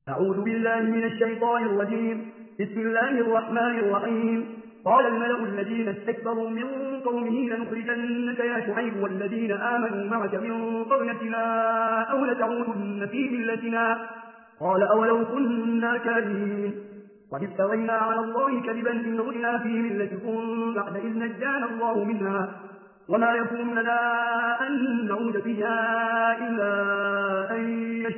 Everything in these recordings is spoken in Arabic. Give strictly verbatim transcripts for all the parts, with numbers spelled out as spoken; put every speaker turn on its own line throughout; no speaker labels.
أعوذ بالله من الشيطان الرجيم. بسم الله الرحمن الرحيم. قال الملأ الذين استكبروا من قومه لنخرجنك يا شعيب والذين آمنوا معك من قريتنا أو لتعودن في ملتنا. قال أولو كنا كارهين قد افترينا على الله كذبا إن عدنا في ملتكم بعد إذ نجانا الله منها وما يكون لنا أن نعود فيها إلا أن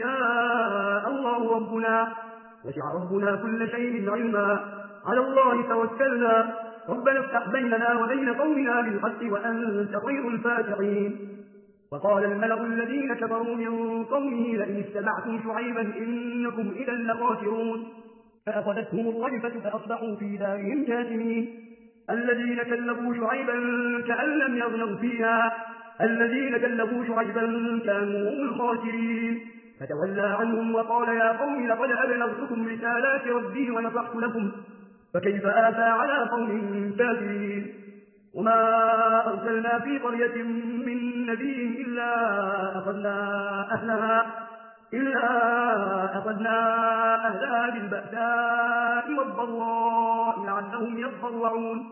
يشاء الله ربنا وسع ربنا كل شيء علما على الله توكلنا ربنا افتح بيننا وبين قومنا بالحق وأنت خير الفاتحين. وقال الملأ الذين كفروا من قومه لئن اتبعتم شعيبا إنكم إذا لخاسرون فأخذتهم الرجفة فأصبحوا في دارهم جاثمين. الذين كذبوا شعيبا كأن لم يغنوا فيها الذين كذبوا شعيبا كانوا هم الخاسرين. فتولى عنهم وقال يا قوم لقد أبلغتكم رسالات ربي ونصحت لكم فكيف آسى على قوم كافرين. وما أرسلنا في قرية من نبي إلا أخذنا أهلها إلا أخذنا أهلها بالبأساء والضراء لعلهم يضرعون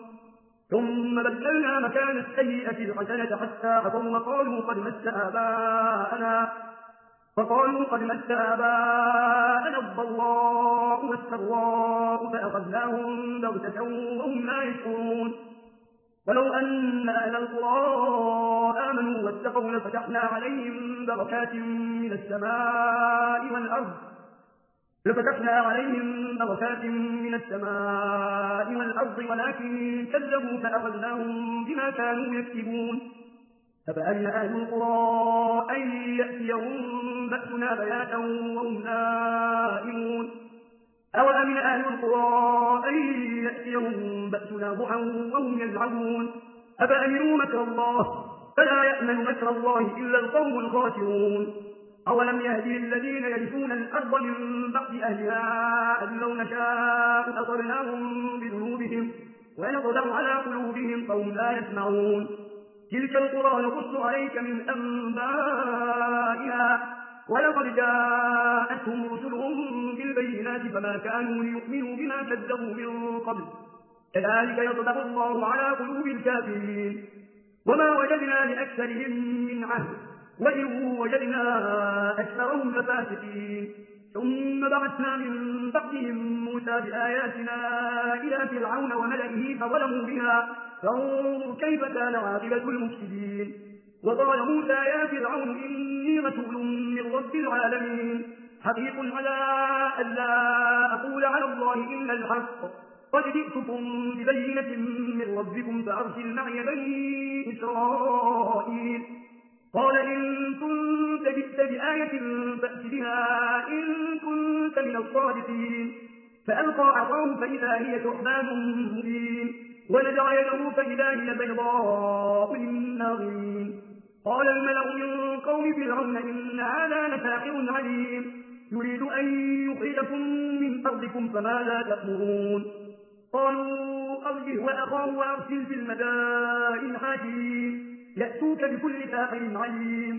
ثم بدلنا مكان السيئة الحسنة حتى عفوا وقالوا قد مس آباءنا فقالوا قد مس آباءنا الضراء والسراء فأخذناهم بغتة وهم لا يشعرون. ولو أن أهل القرى آمنوا واتقوا لفتحنا عليهم بركات من السماء والأرض لفتحنا عليهم بركات من السماء والأرض ولكن كذبوا فأخذناهم بما كانوا يكسبون. أفأمن أهل القرى أن يأتيهم بأسنا بياتا وهم نائمون أوأمن أهل القرى أن يأتيهم بأسنا ضحى وهم يلعبون أفأمنوا مكر الله فلا يأمن مكر الله إلا القوم الخاسرون. أولم يهدي الذين يرثون الأرض من بعد أهلها أن لو نشاء أصبناهم بذنوبهم ونطبع على قلوبهم فهم لا يسمعون. تلك القرى نقص عليك من أنبائها ولقد جاءتهم رسلهم بالبينات فما كانوا ليؤمنوا بما كذبوا من قبل كذلك يطبع الله على قلوب الكافرين. وما وجدنا لأكثرهم من عهد وإن وجدنا أكثرهم لفاسقين. ثم بعثنا من بعدهم موسى بآياتنا إلى فرعون وملئه فظلموا بها فانظر كيف كان عاقبة المفسدين. وقال موسى يا فرعون إني رسول من رب العالمين حقيق على أن لا أقول على الله إلا الحق قد جئتكم ببينة من ربكم فأرسل معي بني إسرائيل. قال إن كنت جئت بآية فأت بها إن كنت من الصادقين. فألقى عصاه فإذا هي ثعبان مبين ونزع يده فإذا هي بيضاء للناظرين. قال الملأ من قوم فرعون إن هذا لساحر عليم يريد أن يخرجكم من أرضكم فماذا تأمرون. قالوا أرجه وأخاه وأرسل في المدائن حاشرين يأتوك بكل ساحر عليم.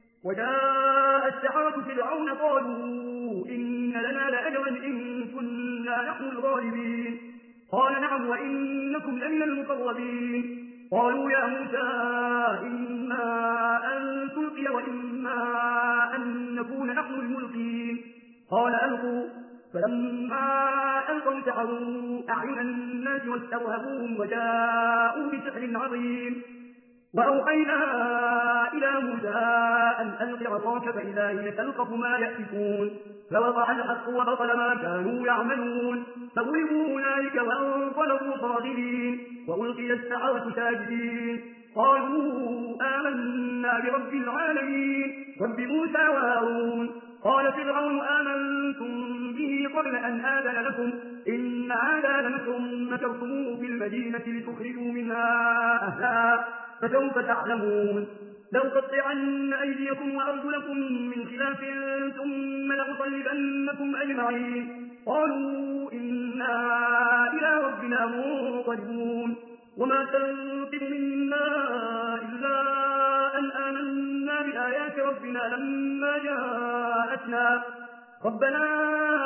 وجاء السحرة فرعون قالوا إن لنا لأجرا إن كنا نحن الغالبين. قال نعم وإنكم لمن المقربين. قالوا يا موسى إما أن تلقي وإما أن نكون نحن الملقين. قال ألقوا فلما ألقوا سحروا أعين الناس واسترهبوهم وجاءوا بسحر عظيم. وأوحينا إلى موسى أن ألق عصاك فإذا هي تلقف ما يأفكون فوقع الحق وبطل ما كانوا يعملون فضربوا هنالك وانقلبوا صاغرين وألقي السحرة ساجدين قالوا آمنا برب العالمين رب موسى وهارون. قال فرعون آمنتم به قبل أن آذن لكم إن هذا لمكر مكرتموه في المدينة لتخرجوا منها أهلها فسوف تعلمون. لأقطعن أيديكم وأرجلكم من خلاف ثم لأصلبنكم أجمعين. قالوا إنا إلى ربنا منقلبون. وما تنقم منا إلا أن آمنا بآيات ربنا لما جاءتنا ربنا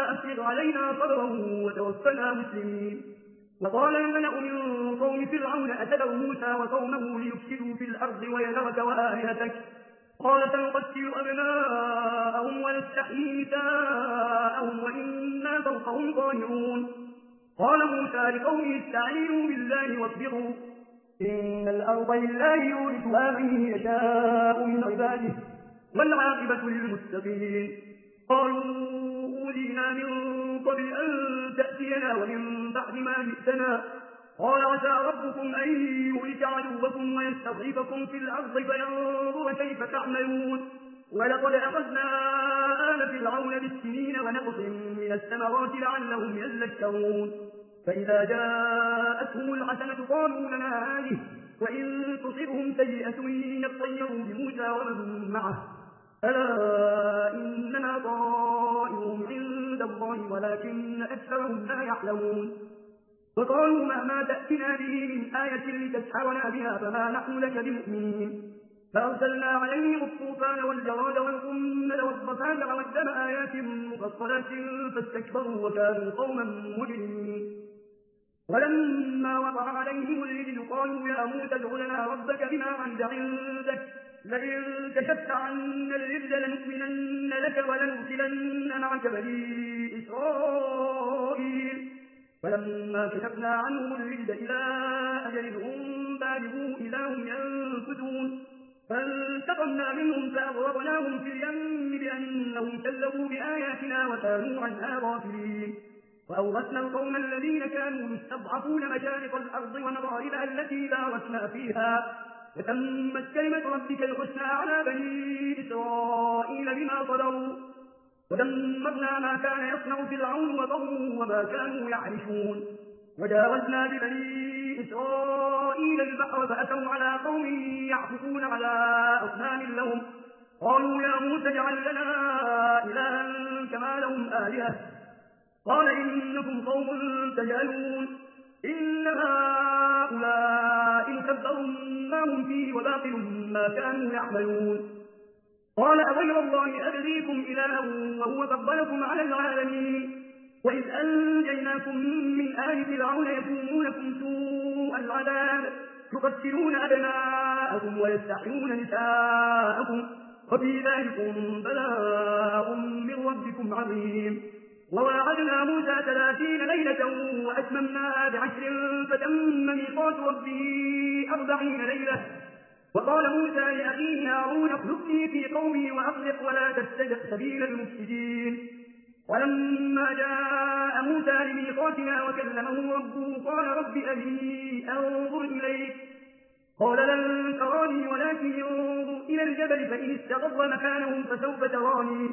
وأفرغ علينا صبرا وتوفنا مسلمين. وقال الملأ من قوم فرعون أتذر موسى وقومه ليفسدوا في الأرض ويذرك وآلهتك قال سنقتل أبناءهم ونستحيي نساءهم وإنا فوقهم قاهرون. قال موسى لقومه استعينوا بالله واصبروا إن الأرض لله يورثها من يشاء من عباده والعاقبة للمتقين. قالوا أوذينا من قبل أن تأتينا ومن بعد ما جئتنا قال عسى ربكم أن يهلك عدوكم ويستضعفكم في الأرض فينظر كيف تعملون. ولقد أخذنا آل فرعون بالسنين ونقص من الثمرات لعلهم يذكرون. فإذا جاءتهم الحسنة قالوا لنا هذه وإن تصبهم سيئة يطيروا بموسى ومن معه ألا إنما طائرهم عند الله ولكن أكثرهم لا يعلمون. وقالوا مهما تأتنا به من آية لتسحرنا بها فما نحن لك بمؤمنين. فأرسلنا عليهم الطوفان والجراد والقمل والضفادع والدم آيات مفصلات فاستكبروا وكانوا قوما مجرمين. ولما وقع عليهم الرجل قالوا يا موسى ادع لنا ربك بما عهد عندك لئن كشفت عنا الرجل لنؤمنن لك ولنرسلن معك بني إسرائيل. فلما كشفنا عنهم الرجل إلى أجل هم بالغوا إذا هم ينكثون فانتقمنا منهم فأغرقناهم في اليم بأنهم كذبوا بآياتنا وكانوا عنها غافلين. وأورثنا القوم الذين كانوا يستضعفون مشارق الأرض ومغاربها التي باركنا فيها وتمت كلمة ربك الحسنى على بني إسرائيل بما صبروا ودمرنا ما كان يصنع فرعون وقومه وما كانوا يعرشون. وجاوزنا ببني إسرائيل البحر فأتوا على قوم يعكفون على أصنام لهم قالوا يا موسى اجعل لنا إلها كما لهم آلهة قال إنكم قوم تجهلون إن هؤلاء مكبر ما هم فيه وباطل ما كانوا يعملون. قال أغير الله أبغيكم إلها وهو فضلكم على العالمين وإذ أنجيناكم من آل فرعون يسومونكم سوء العذاب يقتلون أبناءكم ويستحيون نساءكم وفي ذلكم بلاء من ربكم عظيم. وواعدنا موسى ثلاثين ليلة وأتممناها بعشر فتم ميقات ربه أربعين ليلة. وقال موسى لأخيه هارون اخلفني في قومي وأصلح ولا تتبع سبيل المفسدين. ولما جاء موسى لميقاتنا وكلمه ربه قال رب أرني أنظر إليك قال لن تراني ولكن انظر إلى الجبل فإن استقر مكانه فسوف تراني.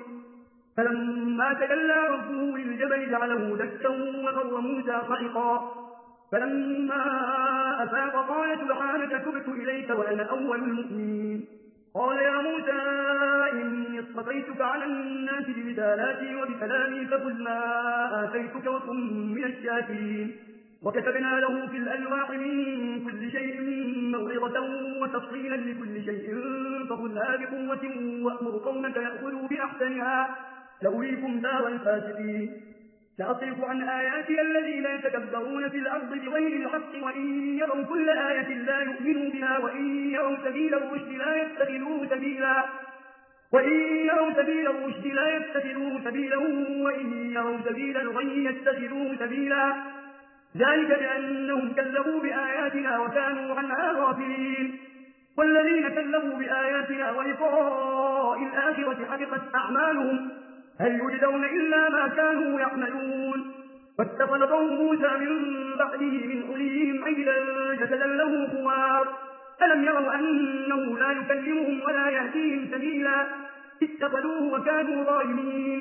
فلما تجلى ربه للجبل جعله دكا وخر موسى صعقا. فلما أفاق قال سبحانك تبت إليك وأنا أول المؤمنين. قال يا موسى إني اصطفيتك على الناس برسالاتي وبكلامي فخذ ما آتيتك وكن من الشاكرين. وكتبنا له في الألواح من كل شيء موعظة وتفصيلا لكل شيء فخذها بقوة وأمر قومك يأخذوا بأحسنها سأريكم دار الفاسقين. سأصرف عن آياتي الذين يتكبرون في الأرض بغير الحق وإن يروا كل آية لا يؤمنوا بها وإن يروا سبيل الرشد لا يتخذوه سبيلا وإن يروا سبيل الرشد لا يتخذوه سبيلا وإن يروا سبيل الغي يتخذوه سبيلا ذلك بأنهم كذبوا بآياتنا وكانوا عنها غافلين. والذين كذبوا بآياتنا ولقاء الآخرة حبطت أعمالهم هل يجزون إلا ما كانوا يعملون. واتخذ قوم موسى من بعده من حليهم عجلا جسدا له خوار ألم يروا أنه لا يكلمهم ولا يهديهم سبيلا اتخذوه وكانوا ظالمين.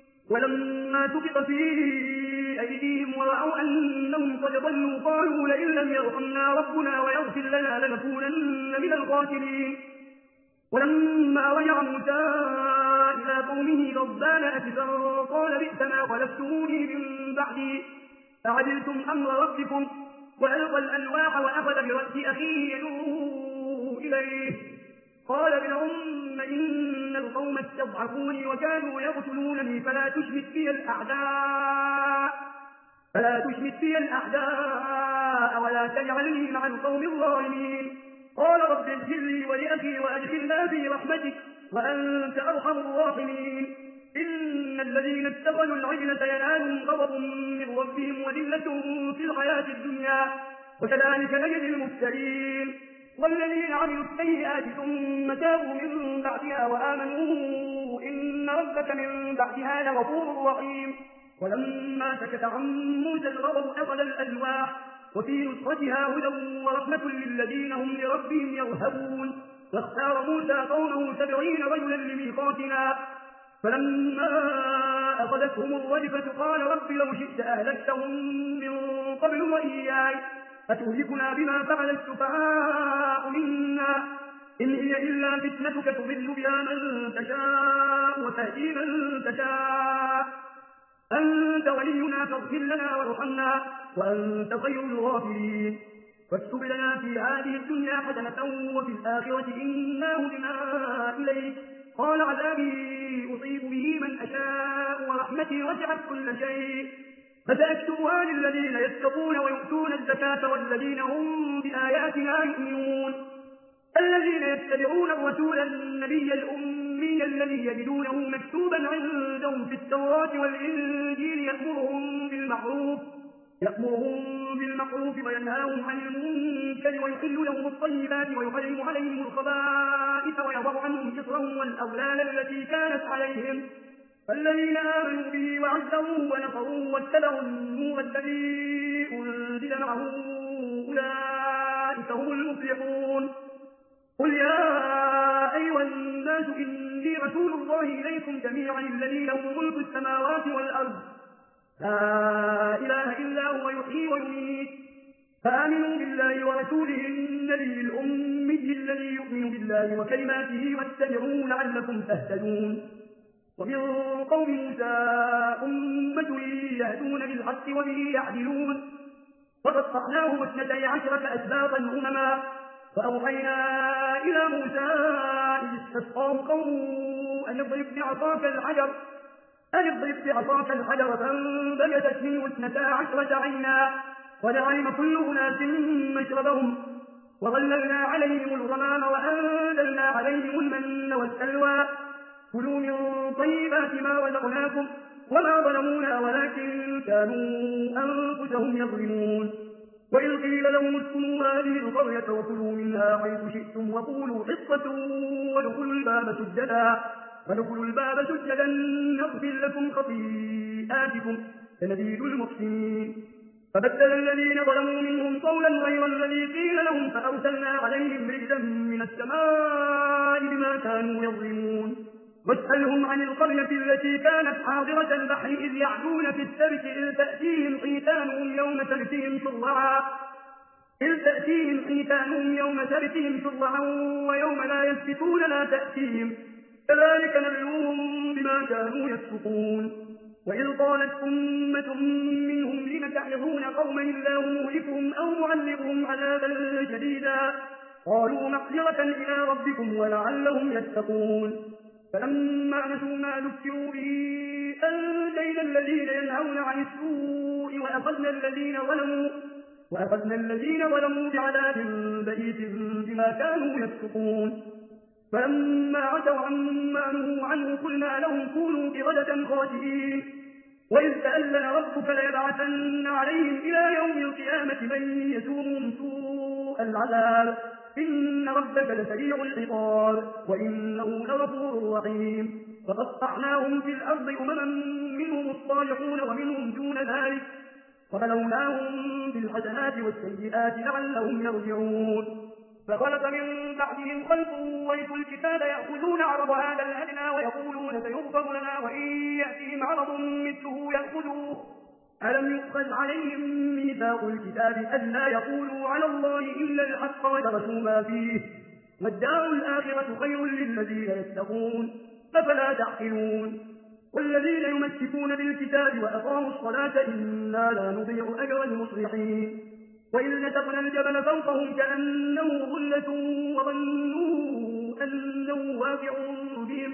ولما سقط في أيديهم ورأوا أنهم قد ضلوا قالوا لئن لم يرحمنا ربنا ويغفر لنا لنكونن من الخاسرين. ولما رجع موسى إلى قومه غضبان أسفا قال بئس ما خلفتموني من بعدي أعجلتم أمر ربكم وألقى الألواح وأخذ برأس أخيه يدعوه إليه قال ابن أم إن القوم استضعفوني وكانوا يقتلونني فلا تشمت بي الأعداء فلا تشمت بي الأعداء ولا تجعلني مع القوم الظالمين. قال رب اغفر لي ولأخي وأدخلنا في رحمتك وأنت أرحم الراحمين. إن الذين اتخذوا العجل سينالهم غضب من ربهم وذلة في الحياة الدنيا وكذلك نجزي المفترين. والذين عملوا السيئات ثم تابوا من بعدها وآمنوا إن ربك من بعدها لغفور رحيم. ولما سكت عن موسى الغضب أخذ الألواح وفي نسختها هدى ورحمة للذين هم لربهم يرهبون. واختار موسى قومه سبعين رجلا لميقاتنا فلما أخذتهم الرجفة قال رب لو شئت أهلكتهم من قبل وإياي أتهلكنا بما فعل السفهاء منا إن هي إلا فتنتك تضل بها من تشاء وتهدي من تشاء أنت ولينا فاغفر لنا وارحمنا وأنت خير الغافرين. فاكتب لنا في هذه الدنيا حسنة وفي الآخرة إنا هدنا إليك. قال عذابي أصيب به من أشاء ورحمتي وسعت كل شيء فسأكتبها للذين يتقون ويؤتون الزكاة والذين هم بآياتنا يؤمنون. الذين يتبعون الرسول النبي الأمي الذي يجدونه مكتوبا عندهم في التوراة والإنجيل يأمرهم بالمعروف يأمرهم بالمعروف وينهاهم عن المنكر ويحل لهم الطيبات ويحرم عليهم الخبائث ويضع عنهم إصرهم والأغلال التي كانت عليهم. فالذين آمنوا به وعزروه ونصروه واتبعوا النور الذي أنزل معه أولئك هم المفلحون. قل يا أيها الناس إني رسول الله إليكم جميعا الذي له ملك السماوات والأرض لا إله إلا هو يحيي ويميت فآمنوا بالله ورسوله النبي الأمي الذي يؤمن بالله وكلماته واتبعوه لعلكم تهتدون. ومن قوم موسى أمة يهدون بالحق وبه يعدلون وقطعناهم اثنتي عشرة أسباطا أمما فأوحينا إلى موسى إذ استسقاه قومه أن اضرب بعصاك الحجر أن اضرب بعصاك الحجر فانبجست منه اثنتا عشرة عينا قد علم كل أناس مشربهم وظللنا عليهم الغمام وأنزلنا عليهم المن والسلوى كلوا من طيبات ما رزقناكم وما ظلمونا ولكن كانوا أنفسهم يظلمون. وإذ قيل لهم اسكنوا هذه القرية وكلوا منها حيث شئتم وقولوا حصة وادخلوا الباب سجدا وادخلوا الباب سجدا نغفر لكم خطيئاتكم سنزيد المحسنين. فبدل الذين ظلموا منهم قولا غير الذي قيل لهم فأرسلنا عليهم رجزا من السماء بما كانوا يظلمون. واسألهم عن القرية التي كانت حاضرة البحر إذ يعدون في السبت إذ تأتيهم حيتانهم يوم سبتهم شرعا إذ تأتيهم حيتانهم يوم سبتهم شرعا ويوم لا يسبتون لا تأتيهم كذلك نبلوهم بما كانوا يفسقون. وإذ قالت أمة منهم لم تعظون قوما الله مهلكهم أو معذبهم عذابا شديدا قالوا معذرة إلى ربكم ولعلهم يتقون. فلما نسوا ما ذكروا به أنجينا الذين ينهون عن السوء وأخذنا الذين ظلموا وأخذنا الذين ظلموا بعذاب بئيس بما كانوا يفسقون. فلما عتوا عما نهوا عنه قلنا لهم كونوا قردة خاسئين. وإذ تأذن ربك ليبعثن عليهم إلى يوم القيامة من يسومهم سوء العذاب إن ربك لسريع العقاب وإنه لغفور رحيم. وقطعناهم في الأرض أمما منهم الصالحون ومنهم دون ذلك وبلوناهم بالحسنات والسيئات لعلهم يرجعون. فخلف من بعدهم خلف ورثوا الكتاب يأخذون عرض هذا الأدنى ويقولون سيغفر لنا وإن يأتهم عرض مثله يأخذوه ألم يؤخذ عليهم ميثاق الكتاب ألا يقولوا على الله إلا الحق ودرسوا ما فيه والدار الآخرة خير للذين يتقون أفلا تعقلون. والذين يمسكون بالكتاب وأقاموا الصلاة إنا لا نضيع أجر المصلحين. وإذ نتقنا الجبل فوقهم كأنه ظلة وظنوا أنه واقع بهم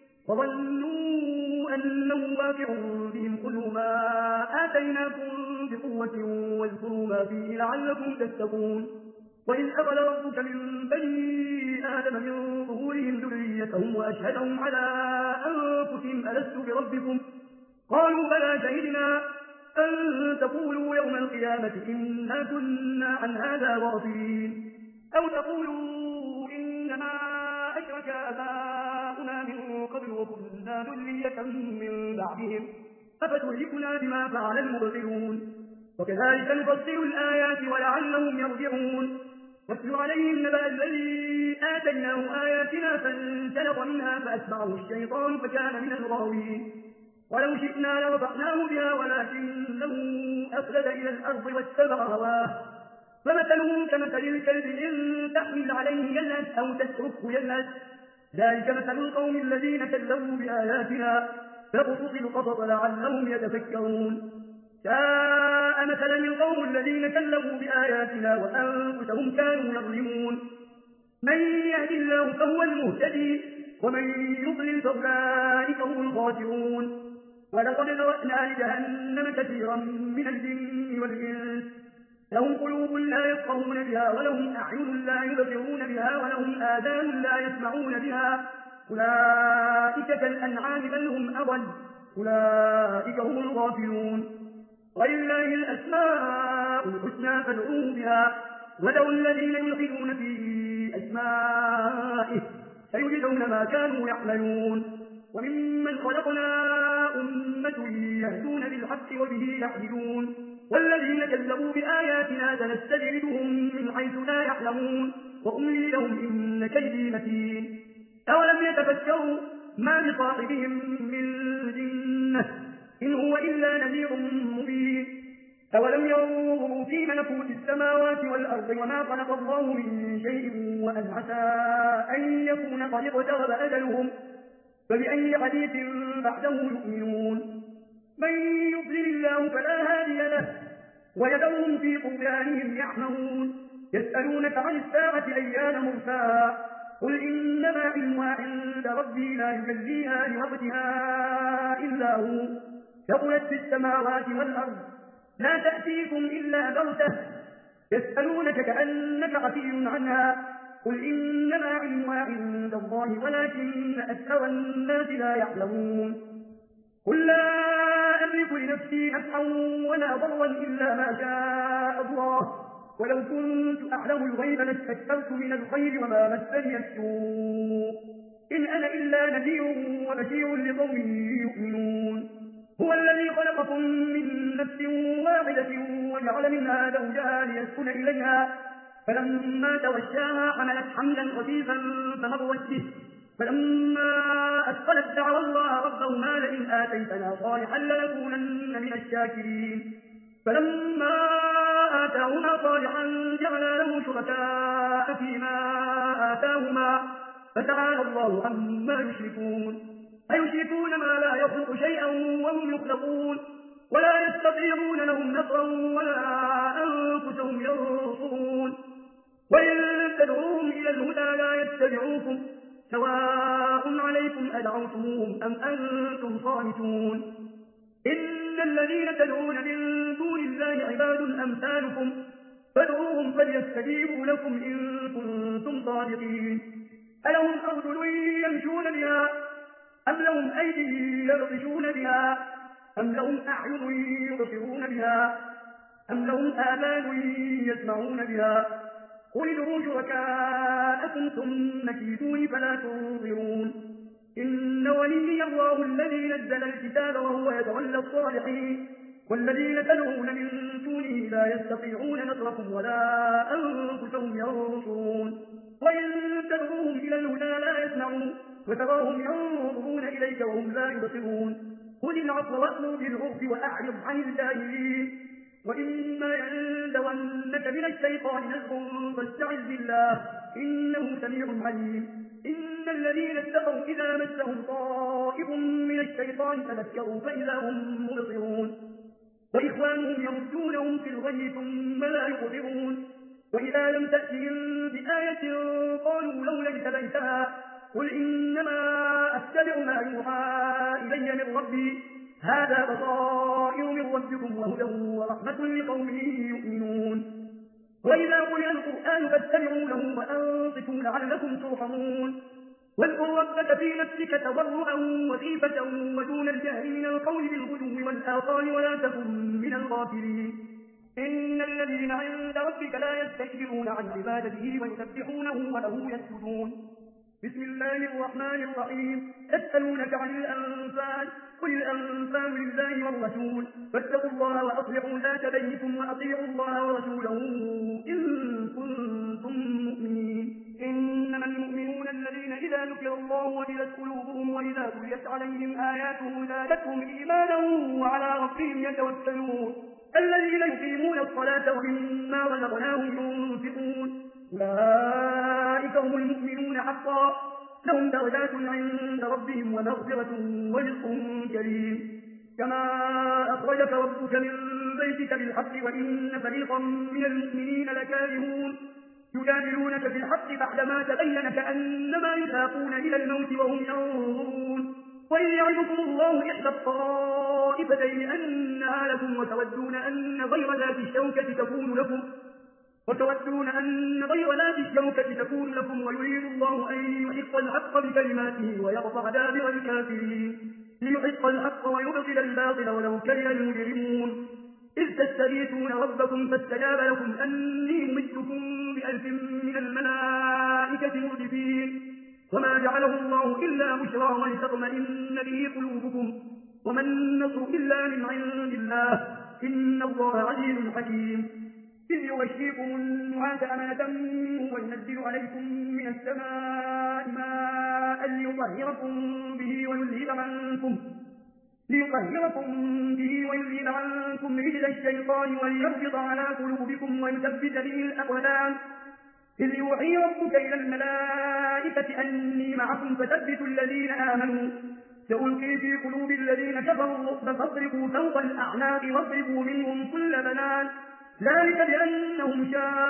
وظنوا أنه واقع بهم خذوا ما آتيناكم بقوة واذكروا ما فيه لعلكم تتقون وإذ أخذ ربك من بني آدم من ظهورهم ذريتهم وأشهدهم على أنفسهم ألست بربكم قالوا بلى شهدنا أن تقولوا يوم القيامة إنا كنا عن هذا غافلين أو تقولوا إنما أشرك آباؤنا من قبل وكنا ذرية من بعدهم أفتهلكنا بما فعل المبطلون وكذلك نفصل الآيات ولعلهم يرجعون واتل عليهم نبأ الذي آتيناه آياتنا فانسلخ منها فأتبعه الشيطان فكان من الغاوين ولو شئنا لرفعناه بها ولكنه أخلد إلى الأرض واتبع هواه فمثله كمثل الكلب إن تحمل عليه يلهث أو تتركه يلهث ذلك مثل القوم الذين كذبوا بآياتنا فاقصص القصص لعلهم يتفكرون ساء مثلا القوم الذين كذبوا بآياتنا وأنفسهم كانوا يظلمون من يهد الله فهو المهتدي ومن يضلل فأولئك هم الخاسرون ولقد ذرأنا لجهنم كثيرا من الجن والإنس لهم قلوب لا يفقهون بها ولهم أعين لا يبصرون بها ولهم آذان لا يسمعون بها أولئك كالأنعام بل هم أضل أولئك هم الغافلون ولله الأسماء الحسنى فادعوه بها ودعوا الذين يلحدون في أسمائه سيجدون ما كانوا يعملون وممن خلقنا أمة يهدون بالحق وبه يعدلون والذين كذبوا بآياتنا سنستدرجهم من حيث لا يعلمون وأملي لهم إن كيدي متين أولم يتفكروا ما بصاحبهم من جنة إن هو إلا نذير مبين أولم ينظروا في ملكوت السماوات والأرض وما خلق الله من شيء وأن عسى أن يكون قد اقترب أجلهم فبأي حديث بعده يؤمنون من يضلل الله فلا هادي له ويدعوهم في طغيانهم يعمهون يسألونك عن الساعة أيان مرساها قل إنما علمها عند ربي لا يجليها لوقتها إلا هو ثقلت في السماوات والأرض لا تأتيكم إلا بغتة يسألونك كأنك غفي عنها قل إنما علمها عند الله ولكن أكثر الناس لا يعلمون قل لا أملك لنفسي نفعا ولا ضرا إلا ما شاء الله ولو كنت أعلم الغيب لاستكثرت من الخير وما مسني السوء إن أنا إلا نذير وبشير لقوم يؤمنون هو الذي خلقكم من نفس واحدة وجعل منها زوجها ليسكن إليها فلما توشاها حملت حملا خفيفا فمرت به فلما أثقلت دعوا الله ربهما لئن آتيتنا صالحا لنكونن من الشاكرين فلما آتاهما صالحا جعلا له شركاء فيما آتاهما فتعالى الله عما يشركون أيشركون ما لا يخلق شيئا وهم يخلقون ولا يستطيعون لهم نصرا ولا أنفسهم ينصرون وإن تدعوهم إلى الهدى لا يتبعوكم سواء عليكم أدعوتموهم أم أنتم صامتون إن الذين تدعون من دون الله عباد أمثالكم فادعوهم فليستجيبوا لكم إن كنتم صادقين ألهم أرجل يمشون بها أم لهم أيدي يبطشون بها أم لهم أعين يبصرون بها أم لهم آذان يسمعون بها قل ادعوا شركاءكم ثم كيدون فلا تنظرون إن ولي الله الذي نزل الكتاب وهو يتولى الصالحين والذين تدعون من دونه لا يستطيعون نصركم ولا أنفسهم ينصرون وإن تدعوهم إلى الهدى لا يسمعون وتراهم ينظرون إليك وهم لا يبصرون خذ العفو وأمر بالعرف وأعرض عن الجاهلين وإما يندونك من الشيطان نزغ فاستعذ بالله إنه سميع عليم إن الذين اتقوا إذا مسهم طائف من الشيطان تذكروا فإذا هم مبصرون وإخوانهم يردونهم في الغي ثم لا يقدرون وإذا لم تأتهم بآية قالوا لولا اجتبيتها قل إنما أتبع ما يوحى إلي من ربي هذا بصائر من ربكم وهدى ورحمة لقوم يؤمنون وإذا قرئ القرآن فاتبعوا له وأنصتوا لعلكم ترحمون واذكر ربك في نفسك تضرعا وخيفة ودون الجهل من القول بالغدو والآصال ولا تكن من الغافلين إن الذين عند ربك لا يستكبرون عن عبادته ويسبحونه وله يسجدون بسم الله الرحمن الرحيم يسألونك عن الأنفال قل الأنفال لله والرسول فاتقوا الله وأصلحوا ذات بينكم وأطيعوا الله ورسوله إن كنتم مؤمنين إنما المؤمنون الذين إذا ذكر الله وجلت قلوبهم وإذا تليت عليهم آياته زادتهم إيمانا وعلى ربهم يتوكلون الذين يقيمون الصلاة ومما رزقناهم ينفقون أولئك هم المؤمنون حقا لهم درجات عند ربهم ومغفرة ورزق كريم كما أخرجك ربك من بيتك بالحق وإن فريقا من المؤمنين لكارهون يجادلونك في الحق بعدما تبين كأنما يساقون إلى الموت وهم ينظرون وإن يعدكم الله إحدى الطائفتين أنها لكم وتودون أن غير ذات الشوكة تكون لكم وتودون أن غير ذات الشوكة تكون لكم ويريد الله أن يحق الحق بكلماته ويقطع دابر الكافرين ليحق الحق ويبطل الباطل ولو كره المجرمون إذ تستغيثون ربكم فاستجاب لكم أني ممدكم بألف من الملائكة مردفين وما جعله الله إلا بشرى ولتطمئن به قلوبكم وما النصر إلا من عند الله إن الله عزيز حكيم إذ يغشيكم النعاس أمنة منه وينزل عليكم من السماء ماء ليطهركم به ويذهب عنكم ليطهركم به ويذهب عنكم رجل الشيطان وليربط على قلوبكم ويثبت به الأقدام إذ يوحي ربك إلى الملائكة أني معكم فثبتوا الذين آمنوا سألقي في قلوب الذين كفروا الرعب فاضربوا فوق الأعناق واضربوا منهم كل بنان ذلك بأنهم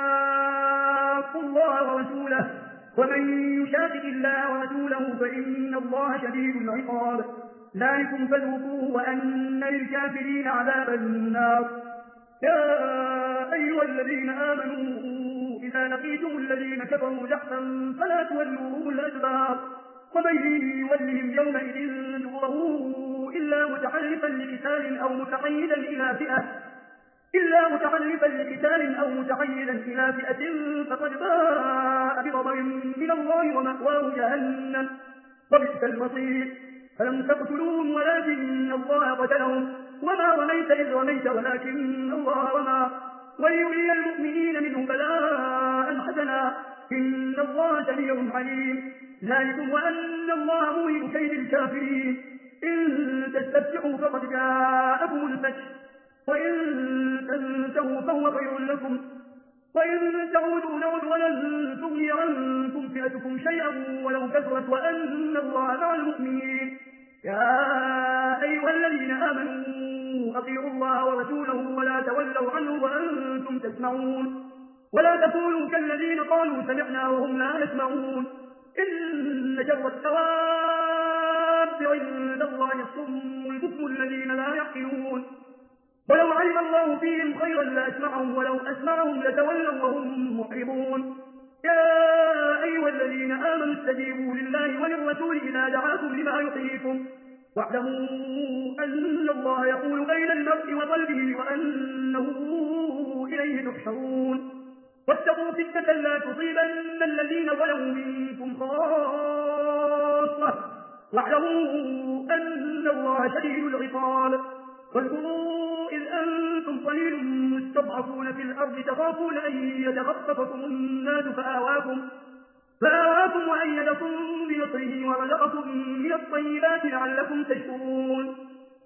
شاقوا الله ورسوله ومن يشاقق الله ورسوله فإن الله شديد العقاب ذلكم فذوقوه وأن للكافرين عذاب النار يا أيها الذين آمنوا إذا لقيتم الذين كفروا زحفا فلا تولوهم الأدبار ومن يولهم يومئذ دبره إلا متحرفا لقتال أو متحيزا إلى فئة إلا متحرفا لقتال أو متحيزا إلى فئة فقد باء بغضب من الله ومأواه جهنم وبئس المصير فلم تقتلوهم ولكن الله قتلهم وما رميت إذ رميت ولكن الله رمى وليري المؤمنين منه بلاء حسنا إن الله سميع عليم ذلكم وأن الله مهلك كيد الكافرين إن تستفتحوا فقد جاءكم الفتح وإن تنتهوا فهو خير لكم وإن تعودوا نعد ولن تغني عنكم فئتكم شيئا ولو كثرت وأن الله مع المؤمنين يا أيها الذين آمنوا أطيعوا الله ورسوله ولا تولوا عنه وأنتم تسمعون ولا تكونوا كالذين قالوا سمعنا وهم لا يسمعون إن شر الثواب عند الله الصم البكم الذين لا يعقلون ولو علم الله فيهم خيرا لأسمعهم ولو أسمعهم لتولوا وهم معرضون يا أيها الذين آمنوا استجيبوا لله وللرسول إذا دعاكم لما يحييكم واعلموا أن الله يقول بين المرء وقلبه وأنه إليه تحشرون واتقوا فتنة لا تصيبن الذين ظلموا منكم خاصة واعلموا أن الله شديد العقاب واذكروا إذ أنتم قليل مستضعفون في الأرض تخافون أن يتخطفكم الناس فآواكم فآواكم وأيدكم بنصره ورزقكم من الطيبات لعلكم تشكرون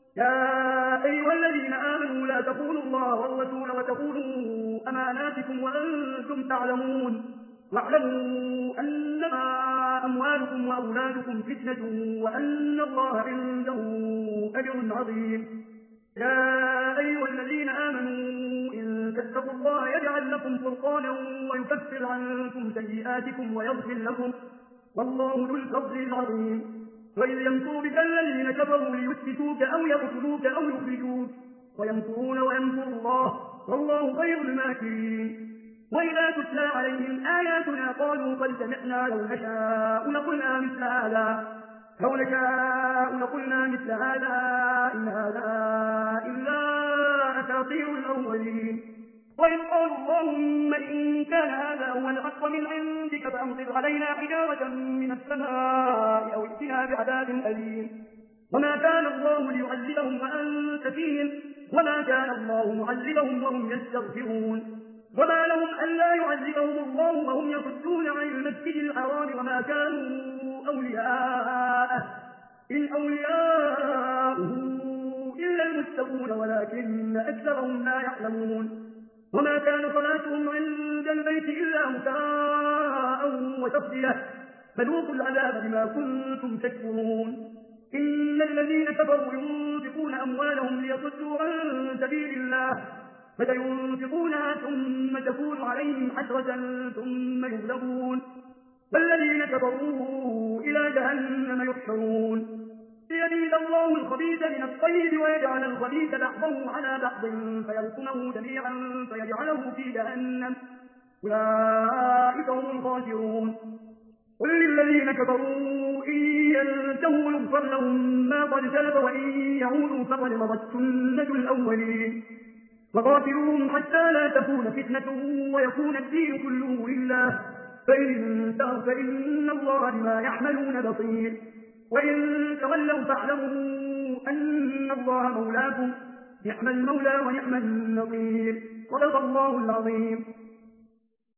يا أيها الذين آمنوا لا تخونوا الله والرسول وتخونوا أماناتكم وأنتم تعلمون واعلموا أنما أموالكم وأولادكم فتنة وأن الله عنده أجر عظيم يا أيها الذين آمنوا إن تتقوا الله يجعل لكم فرقانا ويكفر عنكم سيئاتكم ويغفر لكم والله ذو الفضل العظيم وإذ يمكر بك الذين كفروا ليثبتوك أو يقتلوك أو يخرجوك ويمكرون ويمكر الله والله خير الماكرين وإذا تتلى عليهم آياتنا قالوا قد سمعنا لو نشاء لقلنا مثل هذا لو نشاء لقلنا مثل هذا إن هذا إلا أساطير الأولين وإذ قالوا اللهم إن كان هذا هو الحق من عندك فأمطر علينا حجارة من السماء أو ائتنا بعذاب أليم وما كان الله ليعذبهم وأنت فيهم وما كان الله معذبهم وهم يستغفرون وما لهم ألا يعذبهم الله وهم يصدون عن المسجد الحرام وما كانوا أولياءه إن أولياؤه إلا المتقون ولكن أكثرهم لا يعلمون وما كان صلاتهم عند البيت إلا مكاء وتصدية فذوقوا العذاب بما كنتم تكفرون إن الذين كفروا ينفقون أموالهم ليصدوا عن سبيل الله فسينفقونها ثم تكون عليهم حسرة ثم يغلبون والذين كفروا إلى جهنم يحشرون ليميز الله الخبيث من الطيب ويجعل الخبيث بعضه على بعض فيركمه جميعا فيجعله في جهنم أولئك هم الخاسرون قل للذين كفروا إن ينتهوا يغفر لهم ما قد سلف وإن يعودوا فقد مضت سنة الأولين وقاتلوهم حتى لا تكون فتنة ويكون الدين كله لله فإن انتهوا فإن الله بما يعملون بصير وإن تولوا فاعلموا أن الله مولاكم نعم المولى ونعم النصير صدق الله العظيم.